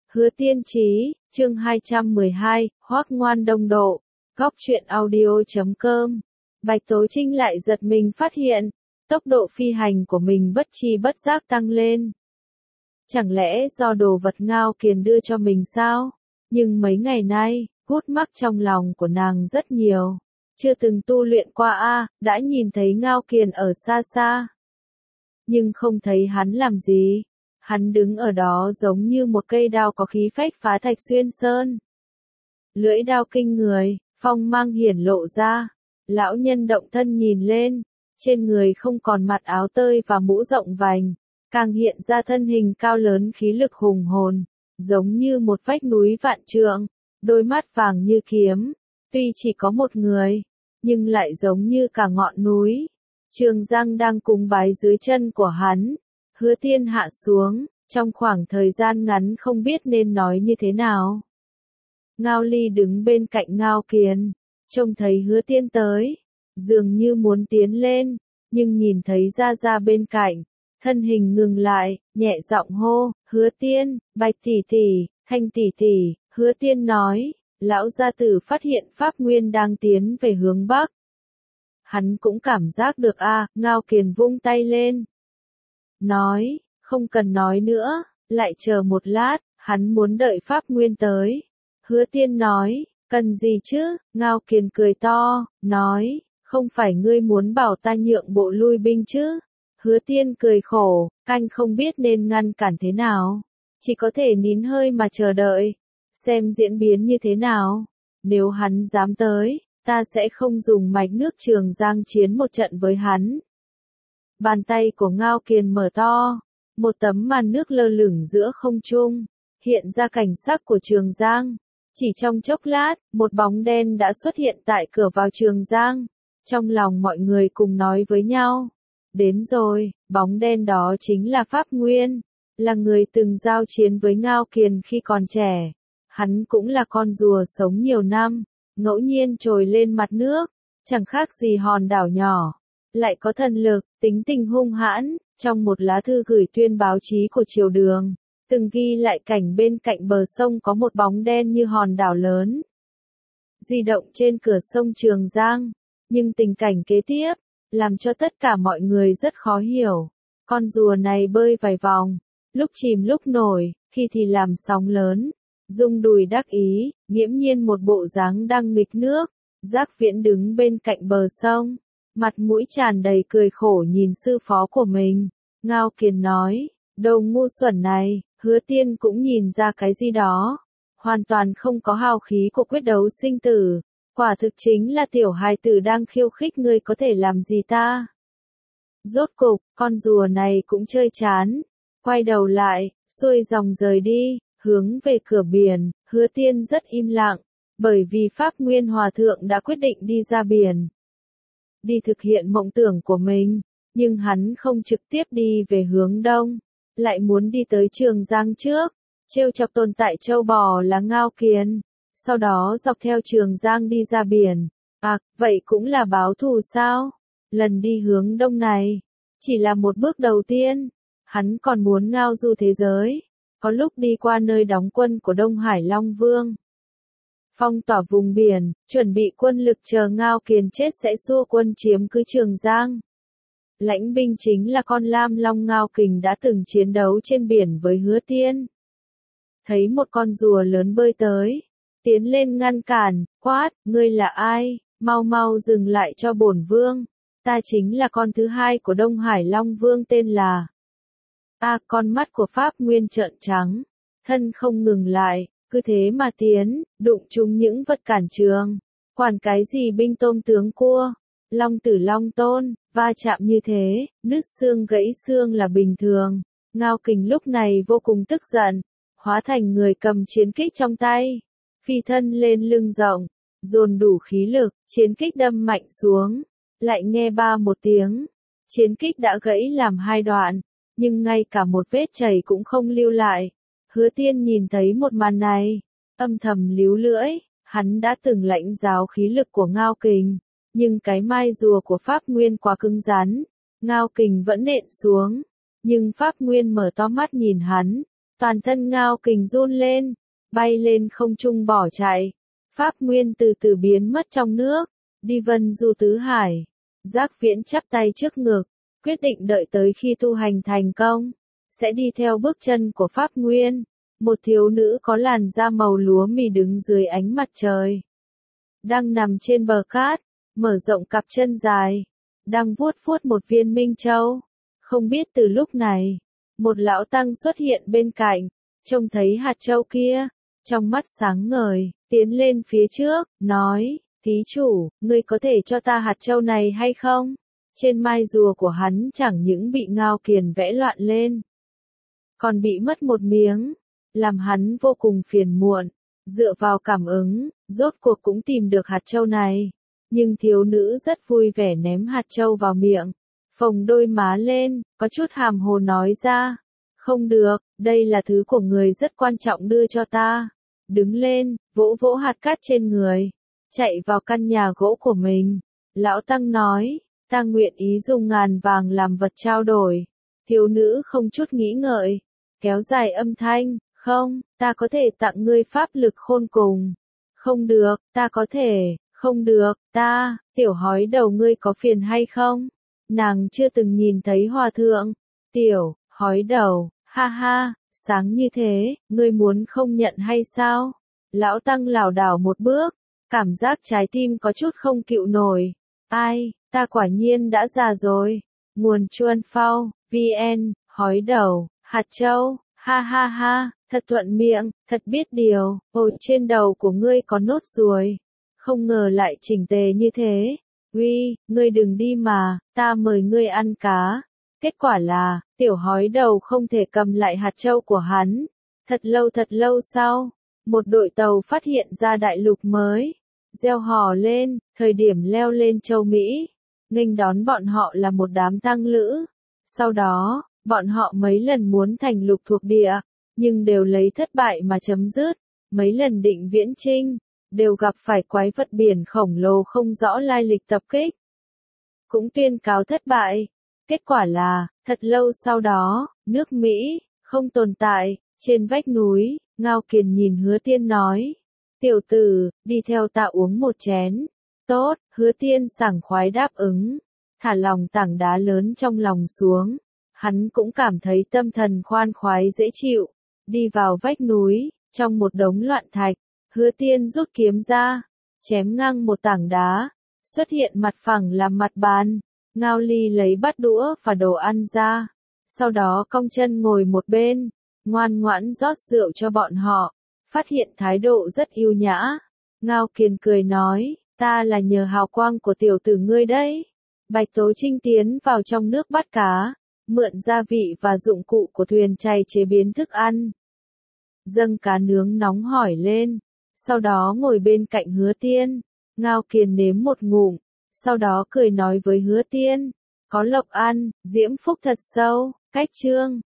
Hứa Tiên Chí, chương 212, Hoắc Ngoan Đông Độ, Góc truyện audio.com. Bạch Tố Trinh lại giật mình phát hiện, tốc độ phi hành của mình bất tri bất giác tăng lên. Chẳng lẽ do đồ vật Ngao Kiền đưa cho mình sao? Nhưng mấy ngày nay, gút mắc trong lòng của nàng rất nhiều. Chưa từng tu luyện qua đã nhìn thấy Ngao Kiền ở xa xa. Nhưng không thấy hắn làm gì. Hắn đứng ở đó giống như một cây đao có khí phách phá thạch xuyên sơn. Lưỡi đao kinh người, phong mang hiển lộ ra. Lão nhân động thân nhìn lên, trên người không còn mặt áo tơi và mũ rộng vành, càng hiện ra thân hình cao lớn khí lực hùng hồn, giống như một vách núi vạn trượng, đôi mắt vàng như kiếm, tuy chỉ có một người, nhưng lại giống như cả ngọn núi. Trường Giang đang cúng bái dưới chân của hắn. Hứa Tiên hạ xuống, trong khoảng thời gian ngắn không biết nên nói như thế nào. Ngao Ly đứng bên cạnh Ngao Kiền, trông thấy Hứa Tiên tới, dường như muốn tiến lên, nhưng nhìn thấy Gia Gia bên cạnh, thân hình ngừng lại, nhẹ giọng hô, Hứa Tiên, Bạch tỷ tỷ, Thanh tỷ tỷ. Hứa Tiên nói, lão gia tử phát hiện Pháp Nguyên đang tiến về hướng Bắc. Hắn cũng cảm giác được Ngao Kiền vung tay lên. Nói, không cần nói nữa, lại chờ một lát, hắn muốn đợi Pháp Nguyên tới. Hứa Tiên nói, cần gì chứ? Ngao Kiền cười to, nói, không phải ngươi muốn bảo ta nhượng bộ lui binh chứ? Hứa Tiên cười khổ, canh không biết nên ngăn cản thế nào. Chỉ có thể nín hơi mà chờ đợi, xem diễn biến như thế nào. Nếu hắn dám tới, ta sẽ không dùng mạch nước Trường Giang chiến một trận với hắn. Bàn tay của Ngao Kiền mở to, một tấm màn nước lơ lửng giữa không trung, hiện ra cảnh sắc của Trường Giang. Chỉ trong chốc lát, một bóng đen đã xuất hiện tại cửa vào Trường Giang. Trong lòng mọi người cùng nói với nhau, đến rồi, bóng đen đó chính là Pháp Nguyên, là người từng giao chiến với Ngao Kiền khi còn trẻ. Hắn cũng là con rùa sống nhiều năm, ngẫu nhiên trồi lên mặt nước, chẳng khác gì hòn đảo nhỏ. Lại có thần lực, tính tình hung hãn. Trong một lá thư gửi tuyên báo chí của triều đường, từng ghi lại cảnh bên cạnh bờ sông có một bóng đen như hòn đảo lớn, di động trên cửa sông Trường Giang. Nhưng tình cảnh kế tiếp, làm cho tất cả mọi người rất khó hiểu. Con rùa này bơi vài vòng, lúc chìm lúc nổi, khi thì làm sóng lớn, rung đùi đắc ý, nghiễm nhiên một bộ dáng đang nghịch nước. Giác Viễn đứng bên cạnh bờ sông, mặt mũi tràn đầy cười khổ nhìn sư phó của mình. Ngao Kiền nói, đồ ngu xuẩn này. Hứa Tiên cũng nhìn ra cái gì đó, hoàn toàn không có hào khí của quyết đấu sinh tử. Quả thực chính là tiểu hài tử đang khiêu khích ngươi có thể làm gì ta. Rốt cục, con rùa này cũng chơi chán, quay đầu lại, xuôi dòng rời đi, hướng về cửa biển. Hứa Tiên rất im lặng, bởi vì Pháp Nguyên Hòa Thượng đã quyết định đi ra biển, đi thực hiện mộng tưởng của mình, nhưng hắn không trực tiếp đi về hướng đông, lại muốn đi tới Trường Giang trước, trêu chọc tồn tại châu bò là Ngao Kiền, sau đó dọc theo Trường Giang đi ra biển. Vậy cũng là báo thù sao? Lần đi hướng đông này, chỉ là một bước đầu tiên, hắn còn muốn ngao du thế giới, có lúc đi qua nơi đóng quân của Đông Hải Long Vương. Phong tỏa vùng biển, chuẩn bị quân lực chờ Ngao Kiền chết sẽ xua quân chiếm cứ Trường Giang. Lãnh binh chính là con lam long Ngao Kình đã từng chiến đấu trên biển với Hứa Tiên. Thấy một con rùa lớn bơi tới, tiến lên ngăn cản, quát, ngươi là ai, mau mau dừng lại cho bổn vương. Ta chính là con thứ hai của Đông Hải Long Vương tên là. Con mắt của Pháp Nguyên trợn trắng, thân không ngừng lại, cứ thế mà tiến, đụng trúng những vật cản trường. Quản cái gì binh tôm tướng cua, long tử long tôn, va chạm như thế, nứt xương gãy xương là bình thường. Ngao Kình lúc này vô cùng tức giận, hóa thành người cầm chiến kích trong tay, phi thân lên lưng rộng, dồn đủ khí lực, chiến kích đâm mạnh xuống, lại nghe ba một tiếng, chiến kích đã gãy làm hai đoạn, nhưng ngay cả một vết chảy cũng không lưu lại. Hứa Tiên nhìn thấy một màn này, âm thầm líu lưỡi, hắn đã từng lãnh giáo khí lực của Ngao Kình, nhưng cái mai rùa của Pháp Nguyên quá cứng rắn, Ngao Kình vẫn nện xuống, nhưng Pháp Nguyên mở to mắt nhìn hắn, Toàn thân Ngao Kình run lên, bay lên không trung bỏ chạy. Pháp Nguyên từ từ biến mất trong nước, đi vân du tứ hải. Giác Viễn chắp tay trước ngực, quyết định đợi tới khi tu hành thành công, sẽ đi theo bước chân của Pháp Nguyên. Một thiếu nữ có làn da màu lúa mì đứng dưới ánh mặt trời, đang nằm trên bờ cát, mở rộng cặp chân dài, đang vuốt vuốt một viên minh châu. Không biết từ lúc này, một lão tăng xuất hiện bên cạnh, trông thấy hạt châu kia, trong mắt sáng ngời, tiến lên phía trước, nói, thí chủ, ngươi có thể cho ta hạt châu này hay không? Trên mai rùa của hắn chẳng những bị Ngao Kiền vẽ loạn lên, còn bị mất một miếng, làm hắn vô cùng phiền muộn. Dựa vào cảm ứng, rốt cuộc cũng tìm được hạt châu này. Nhưng thiếu nữ rất vui vẻ ném hạt châu vào miệng, phồng đôi má lên, có chút hàm hồ nói ra. Không được, đây là thứ của người rất quan trọng đưa cho ta. Đứng lên, vỗ vỗ hạt cát trên người, chạy vào căn nhà gỗ của mình. Lão Tăng nói, ta nguyện ý dùng 1000 vàng làm vật trao đổi. Thiếu nữ không chút nghĩ ngợi, kéo dài âm thanh, không, ta có thể tặng ngươi pháp lực khôn cùng. Không được, ta có thể, không được, ta, tiểu hói đầu ngươi có phiền hay không? Nàng chưa từng nhìn thấy hòa thượng. Tiểu, hói đầu, ha ha, sáng như thế, ngươi muốn không nhận hay sao? Lão Tăng lảo đảo một bước, cảm giác trái tim có chút không chịu nổi. Ai, ta quả nhiên đã già rồi. Nguồn Chuan Phao, VN, hói đầu, hạt châu, ha ha ha, thật thuận miệng, thật biết điều. Ôi, trên đầu của ngươi có nốt ruồi, không ngờ lại chỉnh tề như thế. Uy, ngươi đừng đi mà, ta mời ngươi ăn cá. Kết quả là, tiểu hói đầu không thể cầm lại hạt châu của hắn. Thật lâu sau, một đội tàu phát hiện ra đại lục mới, reo hò lên, thời điểm leo lên châu Mỹ, nghênh đón bọn họ là một đám tăng lữ. Sau đó, bọn họ mấy lần muốn thành lục thuộc địa, nhưng đều lấy thất bại mà chấm dứt. Mấy lần định viễn chinh, đều gặp phải quái vật biển khổng lồ không rõ lai lịch tập kích, cũng tuyên cáo thất bại. Kết quả là, thật lâu sau đó, nước Mỹ không tồn tại. Trên vách núi, Ngao Kiền nhìn Hứa Tiên nói, tiểu tử, đi theo ta uống một chén. Tốt, Hứa Tiên sảng khoái đáp ứng, thả lòng tảng đá lớn trong lòng xuống. Hắn cũng cảm thấy tâm thần khoan khoái dễ chịu. Đi vào vách núi, trong một đống loạn thạch, Hứa Tiên rút kiếm ra, chém ngang một tảng đá, xuất hiện mặt phẳng làm mặt bàn. Ngao Ly lấy bát đũa và đồ ăn ra, sau đó cong chân ngồi một bên, ngoan ngoãn rót rượu cho bọn họ, phát hiện thái độ rất yêu nhã. Ngao Kiền cười nói, ta là nhờ hào quang của tiểu tử ngươi đấy. Bạch Tố Trinh tiến vào trong nước bắt cá, mượn gia vị và dụng cụ của thuyền chày chế biến thức ăn. Dâng cá nướng nóng hổi lên, sau đó ngồi bên cạnh Hứa Tiên. Ngao Kiền nếm một ngụm, sau đó cười nói với Hứa Tiên, có lộc ăn, diễm phúc thật sâu. Cách chương